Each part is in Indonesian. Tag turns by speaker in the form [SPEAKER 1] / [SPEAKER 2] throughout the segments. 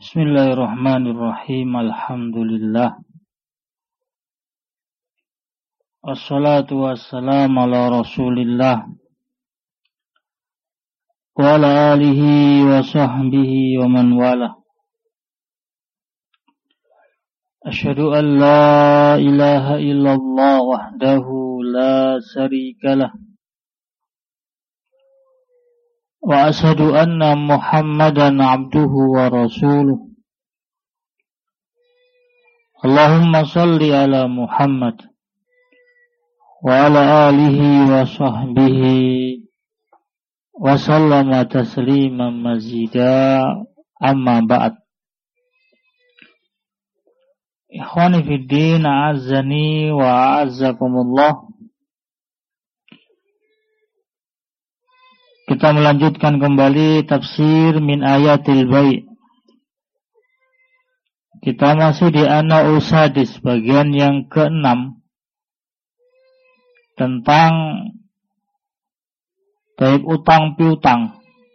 [SPEAKER 1] Bismillahirrahmanirrahim. Alhamdulillah. Wassalatu wassalamu ala Rasulillah wa ala alihi wa sahbihi wa man wala. Asyhadu an la ilaha illallah wahdahu la syarikalah. Wa asyhadu anna Muhammadan abduhu wa rasuluh. Allahumma salli ala Muhammad wa ala alihi wa sahbihi wa sallama tasliman mazida, amma ba'd. Ikhwani fid din, a'azzani wa a'azzakumullah. Kita melanjutkan kembali tafsir min ayatil bai'. Kita masih di An-Na'u Sadis, bagian yang ke-6 tentang baik utang piutang.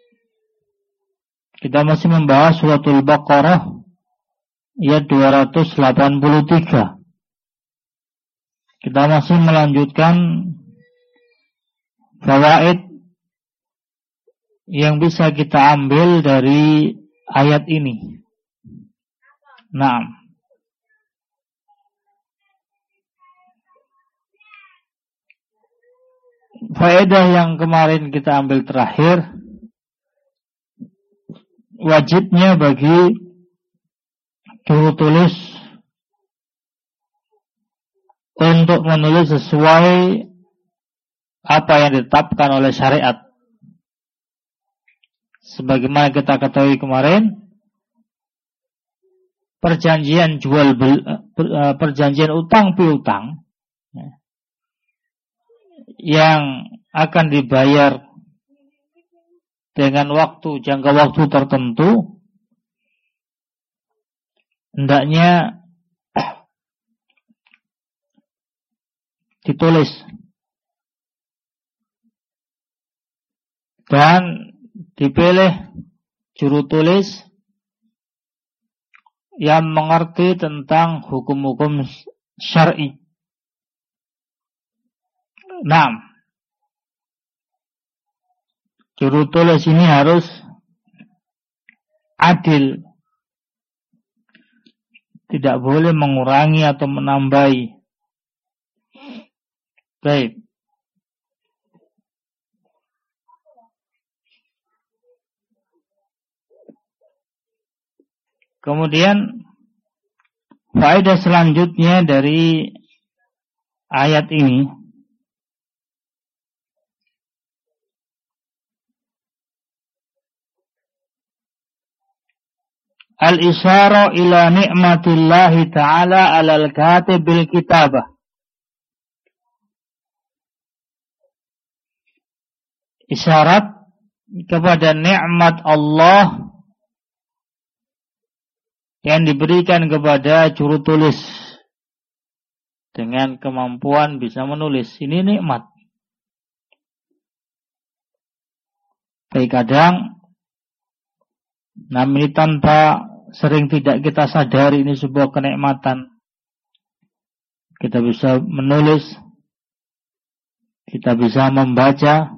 [SPEAKER 1] Kita masih membahas suratul Baqarah ayat 283. Kita masih melanjutkan fawaid yang bisa kita ambil dari ayat ini. Nah, faedah yang kemarin kita ambil terakhir, wajibnya bagi juru tulis untuk menulis sesuai apa yang ditetapkan oleh syariat. Sebagaimana kita ketahui kemarin, perjanjian perjanjian utang piutang yang akan dibayar dengan jangka waktu tertentu, hendaknya ditulis dan dipilih juru tulis yang mengerti tentang hukum-hukum syar'i. Nah, juru tulis ini harus adil, tidak boleh mengurangi atau menambahi. Baik. Kemudian faedah selanjutnya dari ayat ini, al-isyara ila ni'matillahi ta'ala 'alal katib bil kitabah. Isyarat kepada nikmat Allah yang diberikan kepada juru tulis dengan kemampuan bisa menulis. Ini nikmat. Baik, kadang namun tanpa sering tidak kita sadari ini sebuah kenikmatan. Kita bisa menulis, kita bisa membaca.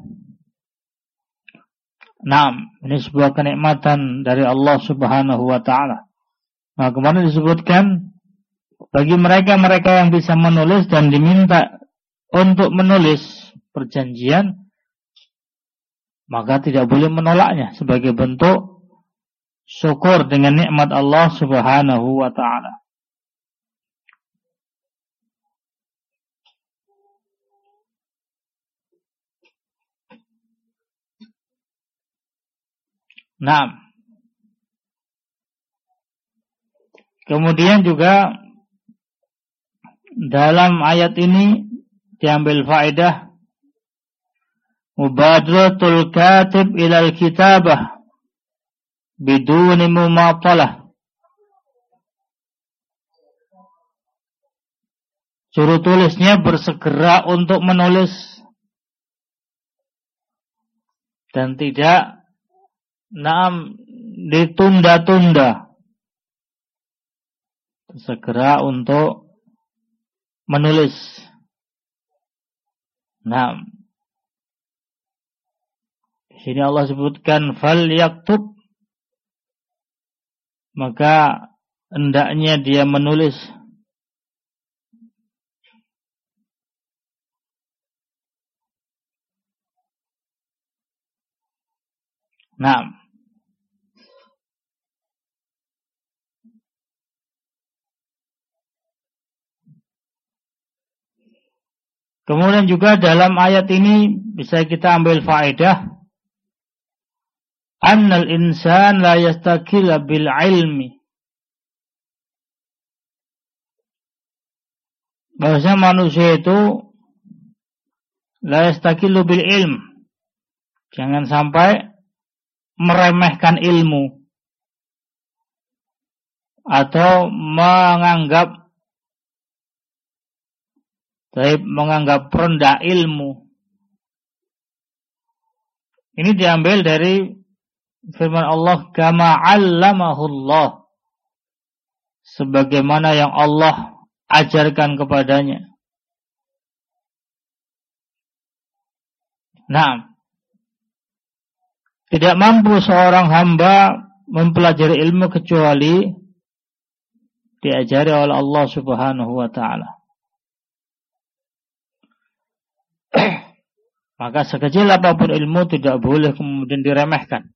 [SPEAKER 1] Nah, ini sebuah kenikmatan dari Allah Subhanahu wa ta'ala. Nah, kemarin disebutkan bagi mereka yang bisa menulis dan diminta untuk menulis perjanjian, maka tidak boleh menolaknya sebagai bentuk syukur dengan nikmat Allah Subhanahu wa ta'ala. Nah, kemudian juga dalam ayat ini diambil faedah mubadaratul katib ilal kitabah biduni mumatalah. Juru tulisnya bersegera untuk menulis dan tidak ditunda-tunda. segera untuk menulis. Nah, di sini Allah sebutkan fal yaktub, maka hendaknya dia menulis. Nah, kemudian juga dalam ayat ini bisa kita ambil faedah annal insan la yastakila bil ilmi, bahwasanya manusia itu la yastakilu bil ilm, jangan sampai meremehkan ilmu atau menganggap rendah ilmu. Ini diambil dari firman Allah, kama 'allamahullah, sebagaimana yang Allah ajarkan kepadanya. Nah, tidak mampu seorang hamba mempelajari ilmu kecuali diajari oleh Allah Subhanahu wa taala. Maka sekecil apapun ilmu tidak boleh kemudian diremehkan.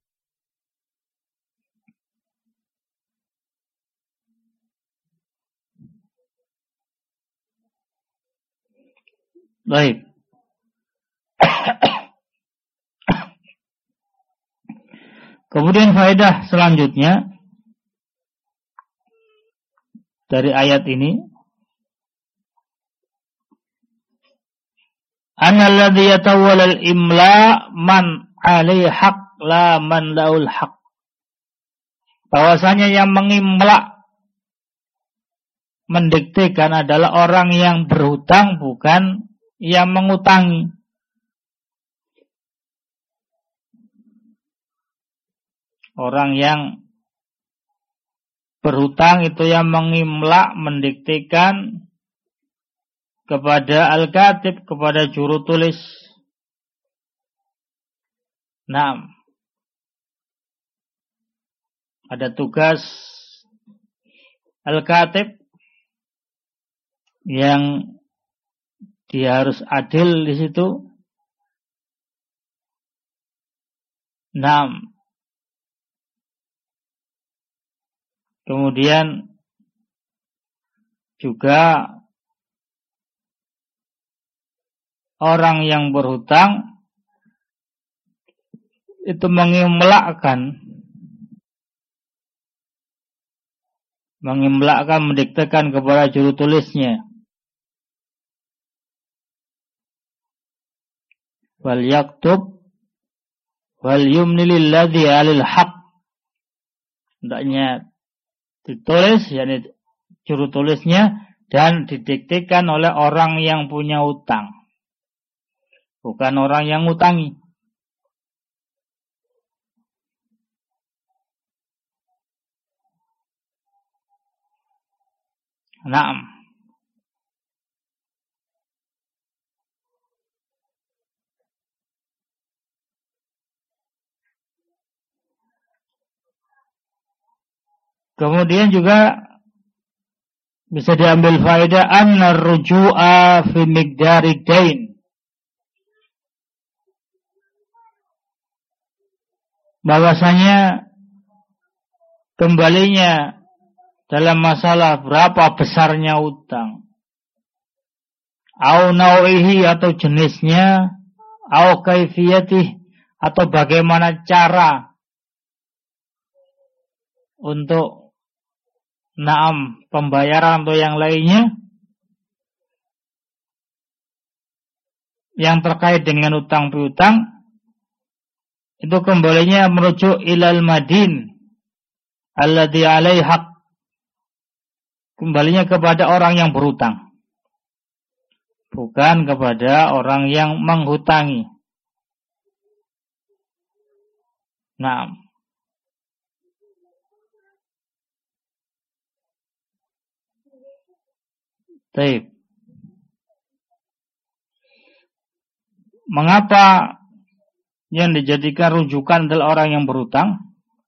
[SPEAKER 1] Baik. Kemudian faedah selanjutnya dari ayat ini, annalladzi yatawalla al-imla man 'alaihi haq la man laul haq. Bahwasanya yang mengimla, mendiktekan adalah orang yang berhutang, bukan yang mengutangi. Orang yang berhutang itu yang mengimla, mendiktekan kepada al-katib, kepada juru tulis. Nah, ada tugas al-katib yang dia harus adil di situ. Nah, kemudian juga orang yang berhutang itu mengimlakkan, mendiktekan kepada juru tulisnya. Wal yaktub wal yumli lilladzi 'alil haq. Hendaknya ditulis, yakni juru tulisnya, dan didiktekan oleh orang yang punya utang, bukan orang yang ngutangi. Naam. Kemudian juga bisa diambil faedah anna ruju'a fi miqdari dain, bahwasanya kembalinya dalam masalah berapa besarnya utang, au nau'ihi atau jenisnya, au kaifiyatih atau bagaimana cara untuk pembayaran atau yang lainnya yang terkait dengan utang piutang, itu kembalinya merujuk ilal madin alladzi 'alaihi haq, kembalinya kepada orang yang berutang, bukan kepada orang yang menghutangi. Nah, Baik. Mengapa yang dijadikan rujukan adalah orang yang berhutang?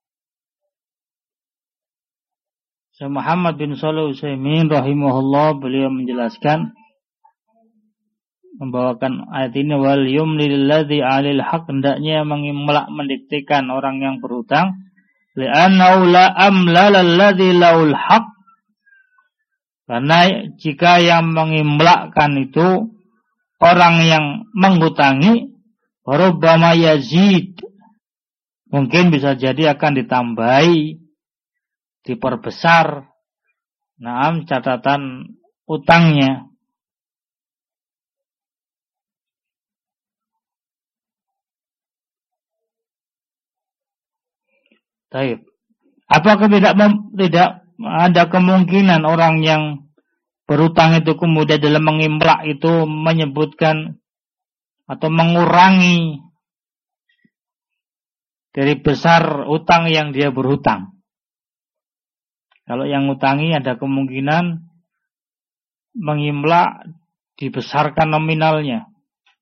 [SPEAKER 1] Syekh Muhammad bin Shalih Al-Utsaimin rahimahullah, beliau menjelaskan, membawakan ayat ini, wal yumlil ladzi 'alil haq, hendaknya mengimlak mendiktekan orang yang berhutang, li'annahu la amlala alladzi laul haq, karena jika yang mengimlakkan itu orang yang menghutangi, rubbama yazid, mungkin bisa jadi akan ditambahi, diperbesar catatan utangnya. Baik. Apakah tidak ada kemungkinan orang yang berutang itu kemudian dalam mengimlak itu menyebutkan atau mengurangi dari besar utang yang dia berhutang? Kalau yang ngutangi ada kemungkinan mengimlak dibesarkan nominalnya.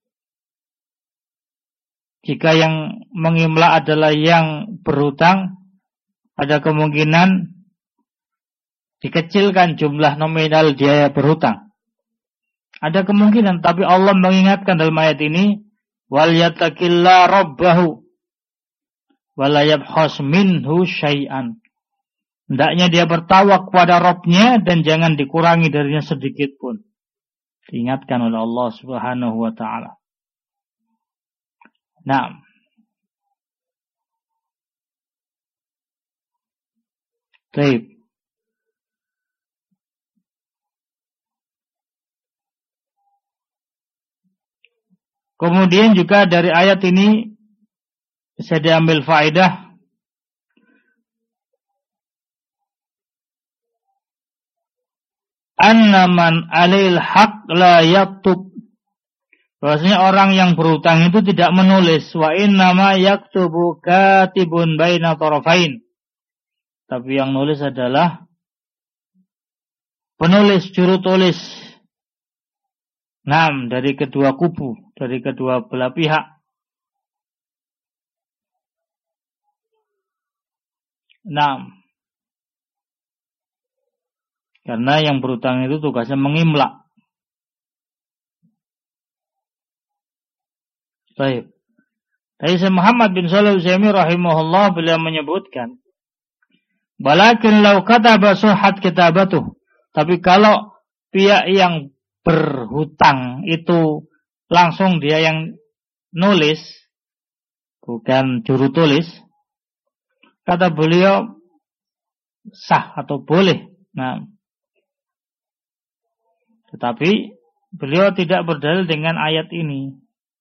[SPEAKER 1] Jika yang mengimlak adalah yang berhutang, ada kemungkinan dikecilkan jumlah nominal dia berhutang. Ada kemungkinan, tapi Allah mengingatkan dalam ayat ini, wal yattaqilla rabbahu wa la yabkhas minhu syai'an. Hendaknya dia bertakwa kepada Rabbnya dan jangan dikurangi darinya sedikit pun. Diingatkan oleh Allah Subhanahu wa taala. Nah, baik. Kemudian juga dari ayat ini bisa diambil faedah anna man 'alail haq la yaktub, bahwasanya orang yang berhutang itu tidak menulis, wa innama yaktubu katibun baina tarafain, tapi yang nulis adalah penulis, juru tulis. Dari kedua kubu, dari kedua belah pihak. Karena yang berhutang itu tugasnya mengimlak. Baik. Dari Syekh Muhammad bin Shalih Al-Utsaimin rahimahullah, beliau menyebutkan, walakin law kataba suhat kitabatuh, tapi kalau pihak yang berhutang itu langsung dia yang nulis, bukan juru tulis, kata beliau sah atau boleh. Tetapi beliau tidak berdalil dengan ayat ini.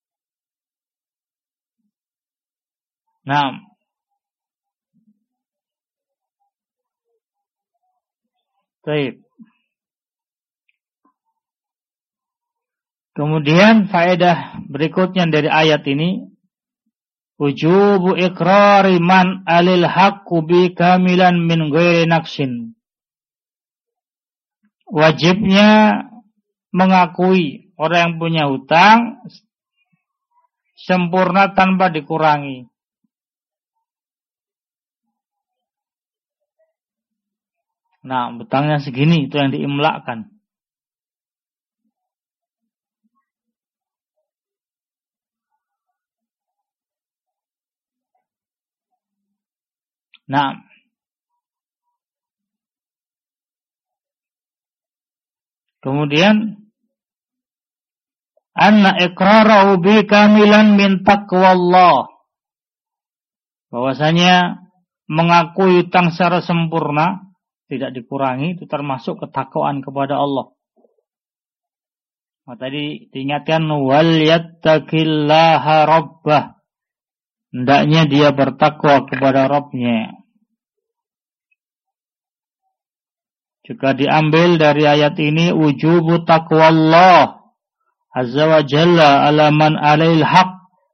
[SPEAKER 1] Baik. Kemudian faedah berikutnya dari ayat ini, wujubu iqrari man 'alil haqqi bi kamilan min ghairi naqsin. Wajibnya mengakui orang yang punya hutang sempurna tanpa dikurangi. Hutangnya segini, itu yang diimlakkan. Kemudian anna iqrarahu bi kamilan min taqwallah, bahwasanya mengakui hutang secara sempurna, tidak dikurangi, itu termasuk ketakwaan kepada Allah. Tadi diingatkan wal yattaqillaha rabbah, hendaknya dia bertakwa kepada Rabbnya. Juga diambil dari ayat ini wujubu taqwallah azza wa jalla ala man 'alail haq,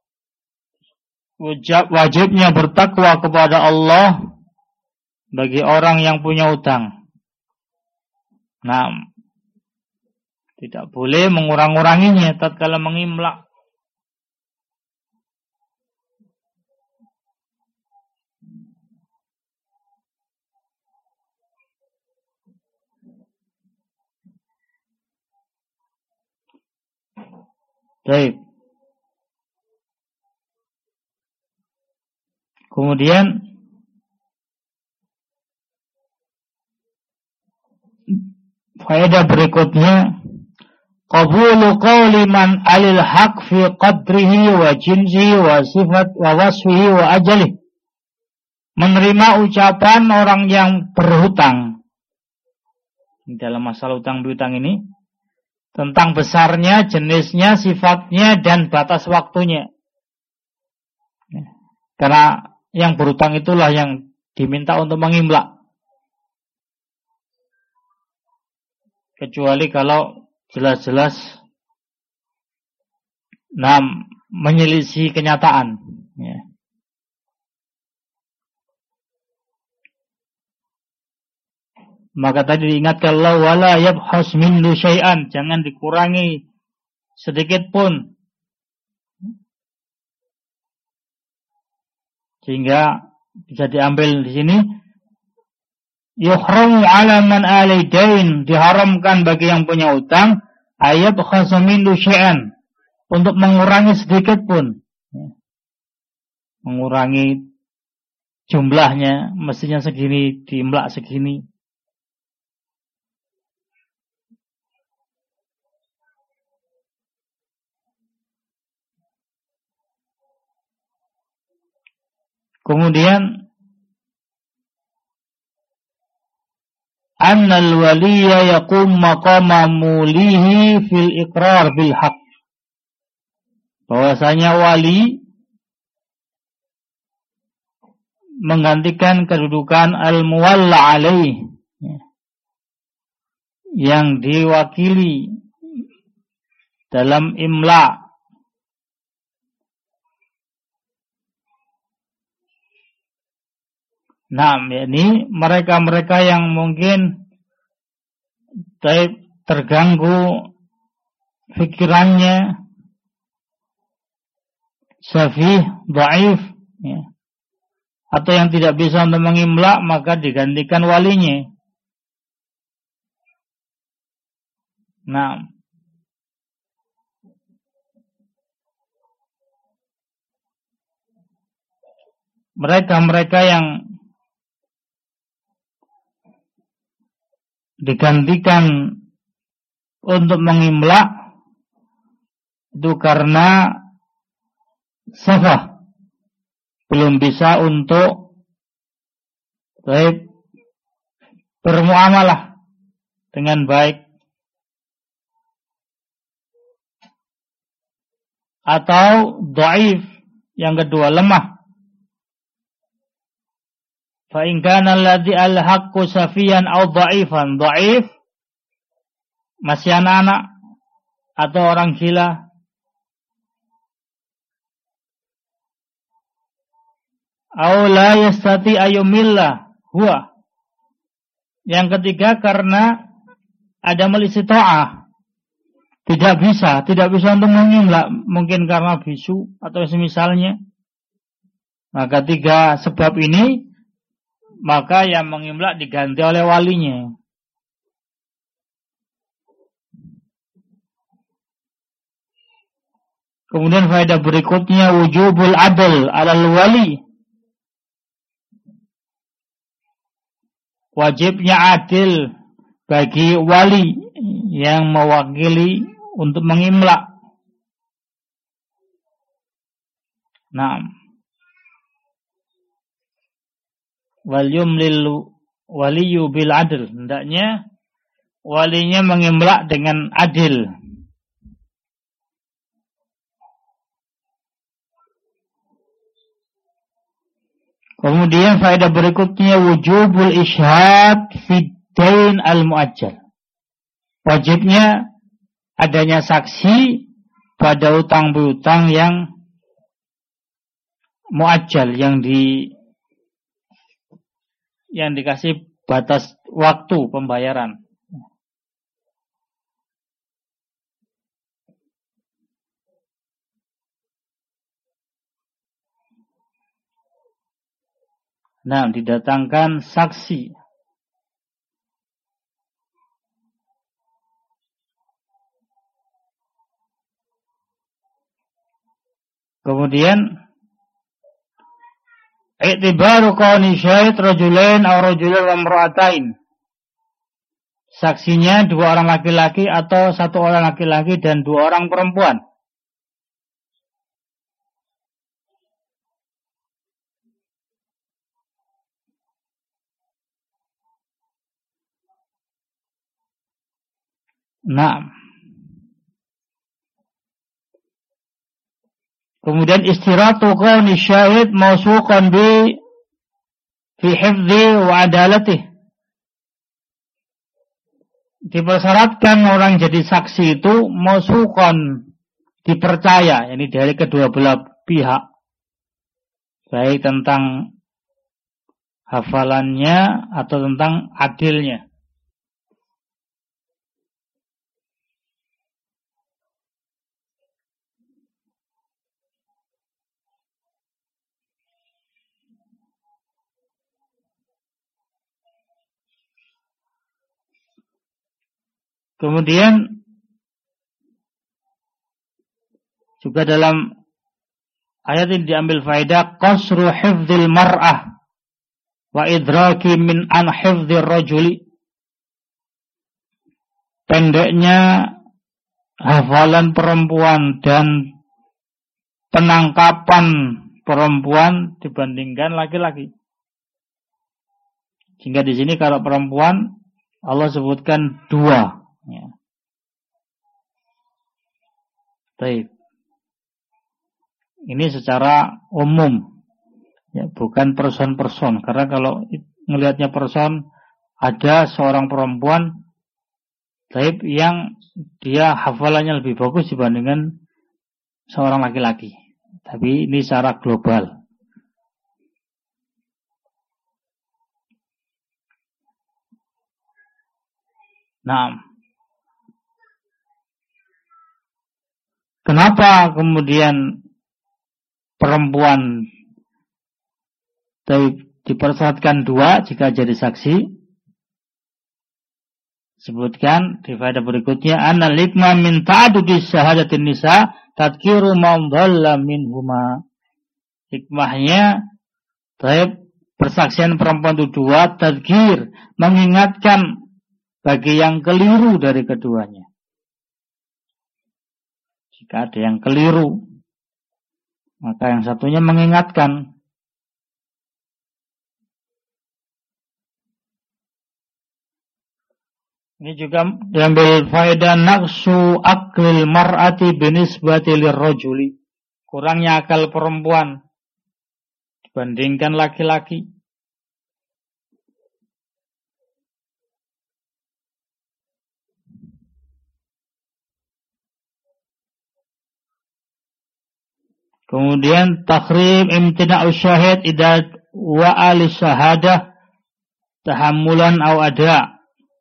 [SPEAKER 1] wajibnya bertakwa kepada Allah bagi orang yang punya utang. Tidak boleh mengurang-uranginya tatkala mengimlak. Baik. Kemudian faedah berikutnya, qabulu qawli man alil haq fi qadrihi wa jinsihi wa sifat wa wasfihi wa ajalihi. Menerima ucapan orang yang berhutang. Dalam masalah utang piutang ini tentang besarnya, jenisnya, sifatnya, dan batas waktunya. Karena yang berhutang itulah yang diminta untuk mengimlak. Kecuali kalau jelas-jelas menyelisih kenyataan. Ya. Maka tadi diingatkan Allah, wala yabhas minhu syai'an, jangan dikurangi sedikit pun. Sehingga bisa diambil di sini, yuhramu 'ala man alidain, diharamkan bagi yang punya utang, ayabhas minhu syai'an, untuk mengurangi sedikit pun. Mengurangi jumlahnya, mestinya segini, diimlak segini. Kemudian annal waliya yaqum maqama mulihi fil iqrar bil haqq. Bahwasanya wali menggantikan kedudukan al-muwalla alaih, yang diwakili dalam imla. Nah, yakni mereka-mereka yang mungkin terganggu pikirannya, safih, dhaif, ya, atau yang tidak bisa untuk mengimlak, maka digantikan walinya. Nah, mereka-mereka yang digantikan untuk mengimlak itu karena safah, belum bisa untuk bermuamalah dengan baik, atau dhaif, yang kedua lemah. Fa in kana alladhi al-haqqu safiyan aw dha'ifan, dhaif masih anak-anak atau orang gila, aw la yastati ayyumillah huwa, yang ketiga karena ada istita'ah, tidak bisa untuk mengimlak, mungkin karena bisu atau semisalnya. Maka tiga sebab ini, maka yang mengimlak diganti oleh walinya. Kemudian faedah berikutnya, wujubul adl alal wali, wajibnya adil bagi wali yang mewakili untuk mengimlak. Nah, wal yumlil waliyu bil adl, hendaknya walinya mengimlak dengan adil. Kemudian faedah berikutnya, wujubul isyhad fid dain al muajjal, wajibnya adanya saksi pada utang piutang yang muajjal, yang dikasih batas waktu pembayaran. Nah, didatangkan saksi. Kemudian i'tibaru kauni syahid rajulain aw rajulan wa imra'atain. Saksinya 2 orang laki-laki atau 1 orang laki-laki dan 2 orang perempuan. Nah, kemudian istiratu kauni syahid mausuqan fi hifdzi wa adalatih. Dipersyaratkan orang jadi saksi itu mausuqan, dipercaya, ini dari kedua belah pihak, baik tentang hafalannya atau tentang adilnya. Kemudian juga dalam ayat ini diambil faedah qasru hifdzil mar'ah wa idraki min an hifdzir rajuli. Pendeknya hafalan perempuan dan penangkapan perempuan dibandingkan laki-laki. Sehingga di sini kalau perempuan Allah sebutkan 2. Ya. Baik. Ini secara umum, ya, bukan person-person. Karena kalau melihatnya person, ada seorang perempuan baik yang dia hafalannya lebih bagus dibandingkan seorang laki-laki. Tapi ini secara global. Nah, kenapa kemudian perempuan dipersyaratkan 2 jika jadi saksi? Sebutkan di faedah berikutnya, anna likma min ta'adudi syahadatin nisa tadkiru man dhalla minhuma. Hikmahnya persaksian perempuan itu 2, tadkir, mengingatkan bagi yang keliru dari keduanya. Jika ada yang keliru, maka yang satunya mengingatkan. Ini juga diambil faedah naqsu aklil mar'ati binisbati lirrajuli. Kurangnya akal perempuan dibandingkan laki-laki. Kemudian takhrim imtina'u syahid idza wa'ali syahadah tahammulan aw ada.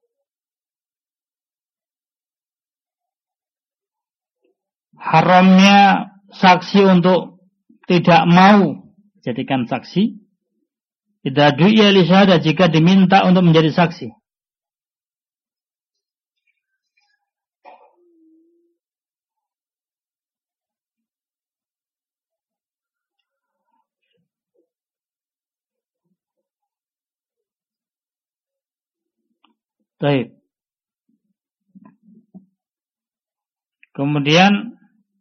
[SPEAKER 1] Haramnya saksi untuk tidak mau jadikan saksi idza du'iya li syahadah, jika diminta untuk menjadi saksi. Baik. Kemudian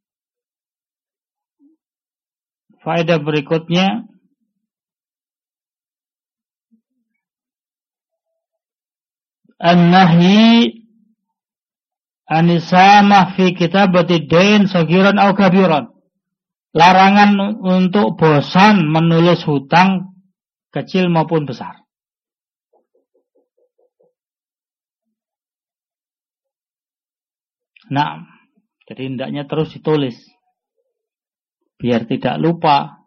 [SPEAKER 1] faedah berikutnya, an-nahyi anisamah fi kitabati dain sagiran aw kabiran. Larangan untuk bosan menulis hutang kecil maupun besar. Nah, jadi hendaknya terus ditulis biar tidak lupa.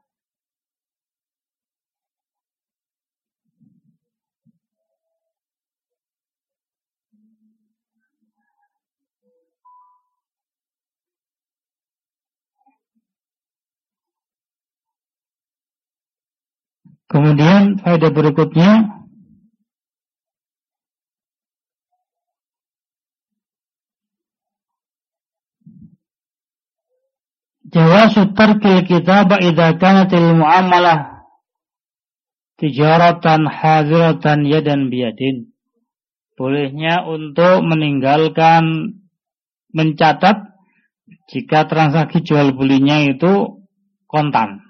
[SPEAKER 1] Kemudian faedah berikutnya, jawazu tarkil kitabah idza kanatil muamalah tijaratan hadiratan yadan biyadin. Bolehnya untuk meninggalkan mencatat jika transaksi jual belinya itu kontan.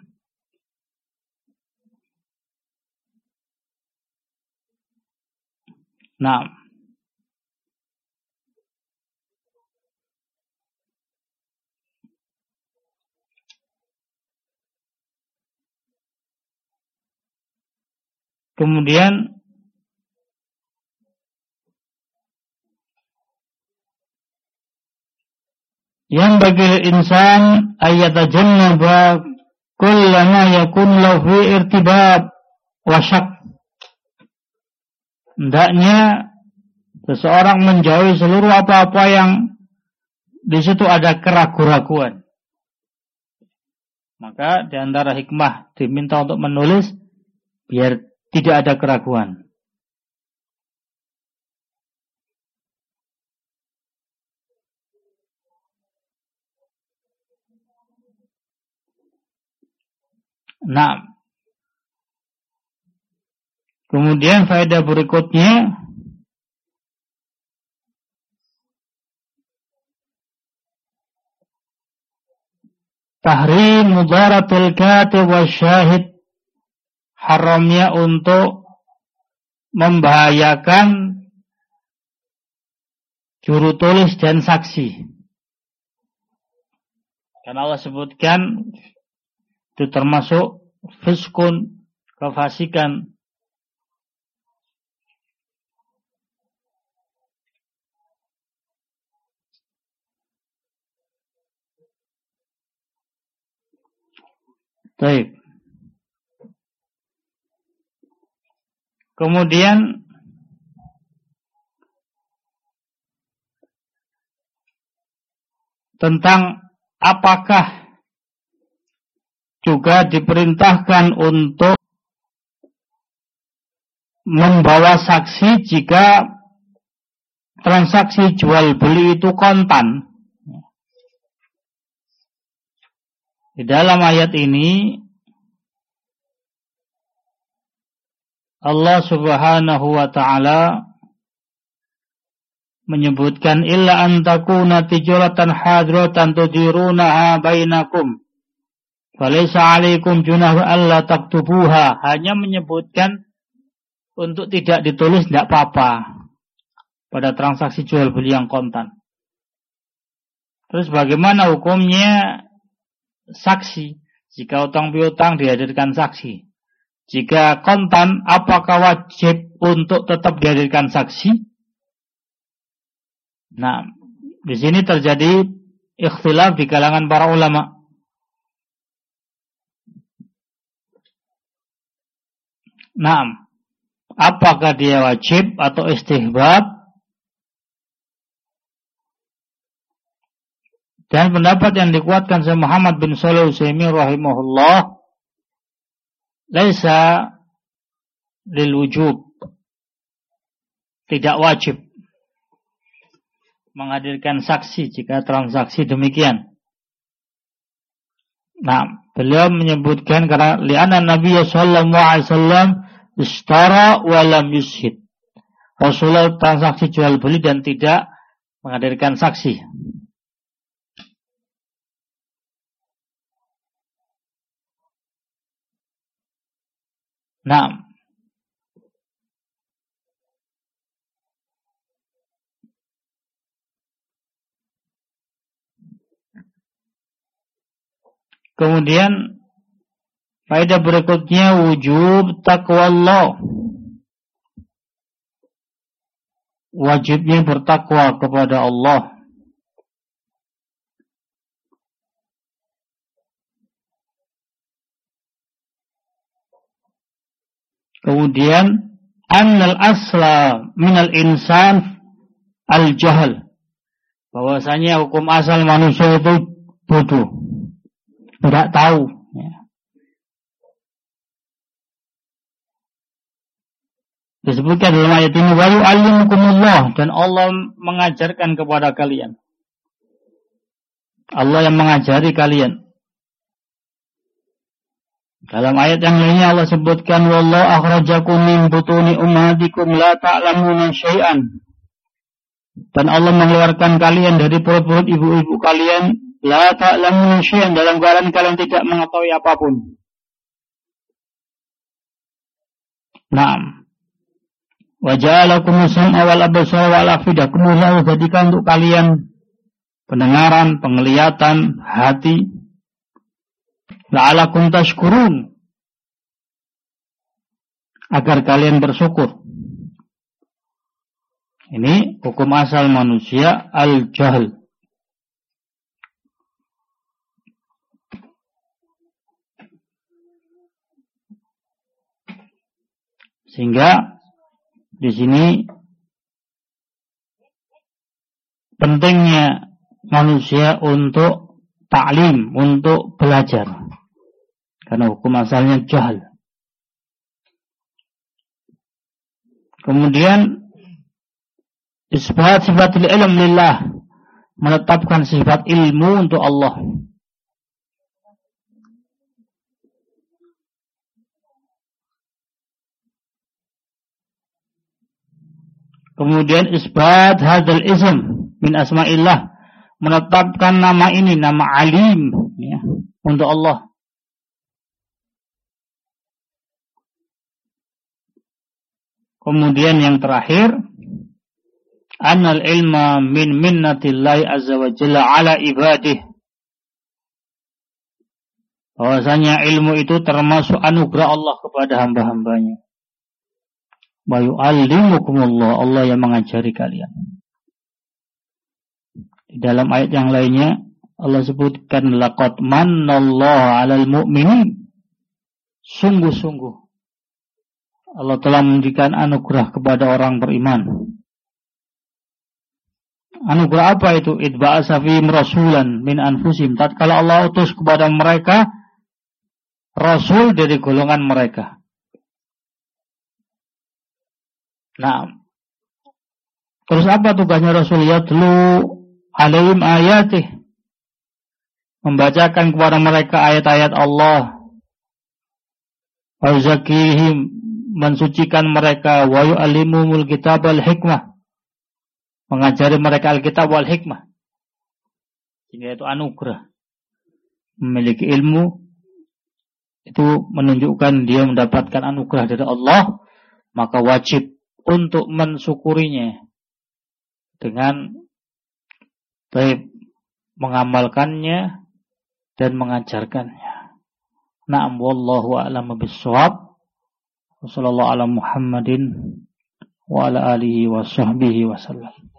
[SPEAKER 1] Nah, kemudian yang bagi insan ayatajannaba kullama yakun lahu fi irtibab wa syak. Hendaknya seseorang menjauhi seluruh apa-apa yang di situ ada keraguan-raguan. Maka di antara hikmah diminta untuk menulis biar tidak ada keraguan. Nah, kemudian faedah berikutnya, tahrim mudaratul katib wa syahid, haramnya untuk membahayakan juru tulis dan saksi. Karena Allah sebutkan itu termasuk fiskun, kefasikan. Baik. Kemudian tentang apakah juga diperintahkan untuk membawa saksi jika transaksi jual beli itu kontan. Di dalam ayat ini Allah Subhanahu wa taala menyebutkan illa an takuna tijaratan hadratan tudirunaha bainakum falaysa 'alaikum junah alla taktubuha, hanya menyebutkan untuk tidak ditulis tidak apa-apa pada transaksi jual beli yang kontan. Terus bagaimana hukumnya saksi? Jika utang piutang dihadirkan saksi. Jika kontan, apakah wajib untuk tetap dihadirkan saksi? Nah, di sini terjadi ikhtilaf di kalangan para ulama. Nah, apakah dia wajib atau istihbab? Dan pendapat yang dikuatkan oleh Muhammad bin Shalih Al-Utsaimin rahimahullah, laisa lil wujub, tidak wajib menghadirkan saksi jika transaksi demikian. Nah, beliau menyebutkan karena li'anna Nabi sallallahu alaihi wasallam ishtara wa lam yushhid. Rasulullah transaksi jual beli dan tidak menghadirkan saksi. Nah, kemudian faedah berikutnya wujub taqwallah. Wajibnya bertakwa kepada Allah. Kemudian annal asla minal insan al-jahl. Bahwasanya hukum asal manusia itu bodoh. Tidak tahu. Disebutkan dalam ayat ini, wa yu'allimukumullah, dan Allah mengajarkan kepada kalian. Allah yang mengajari kalian. Dalam ayat yang lainnya Allah sebutkan, wallahu akhrajakum min butuni ummahatikum la ta'lamuna syai'an. Dan Allah mengeluarkan kalian dari perut-perut ibu-ibu kalian, la ta'lamuna syai'an, dalam keadaan kalian tidak mengetahui apapun. Naam. Wa ja'alakumus sam'a wal absara wal afidah. Kemudian Allah jadikan untuk kalian pendengaran, penglihatan, hati. La'alakum tashkurun, agar kalian bersyukur. Ini hukum asal manusia, al-jahl. Sehingga di sini pentingnya manusia untuk ta'lim, untuk belajar. Karena hukum asalnya jahal. Kemudian isbat sifatul ilm lillah, menetapkan sifat ilmu untuk Allah. Kemudian isbat hadzal ism min asma'illah, menetapkan nama ini, nama alim, ya, untuk Allah. Kemudian yang terakhir, annal ilma min minnatillahi azza wa jalla ala ibadih, bahwasanya ilmu itu termasuk anugerah Allah kepada hamba-hambanya. Wa yu'allimukumullah, Allah yang mengajari kalian. Di dalam ayat yang lainnya Allah sebutkan, laqad mannallahu 'alal mu'minin, sungguh-sungguh Allah telah memberikan anugerah kepada orang beriman. Anugerah apa itu? Idba'asa fihim rasulan min anfusim, tatkala Allah utus kepada mereka rasul dari golongan mereka. Nah, terus apa tugasnya Rasul? Yatlu alaihim ayatih, membacakan kepada mereka ayat-ayat Allah. Wa yuzakihim, mensucikan mereka. Wa yu'allimumul kitab wal hikmah, mengajari mereka Alkitab wal hikmah. Sehingga itu anugerah. Memiliki ilmu itu menunjukkan dia mendapatkan anugerah dari Allah, maka wajib untuk mensyukurinya dengan baik mengamalkannya dan mengajarkannya. Na'am, wallahu a'lam bis-shawab. Wassallallahu ala Muhammadin wa ala alihi wa sahbihi wa sallam.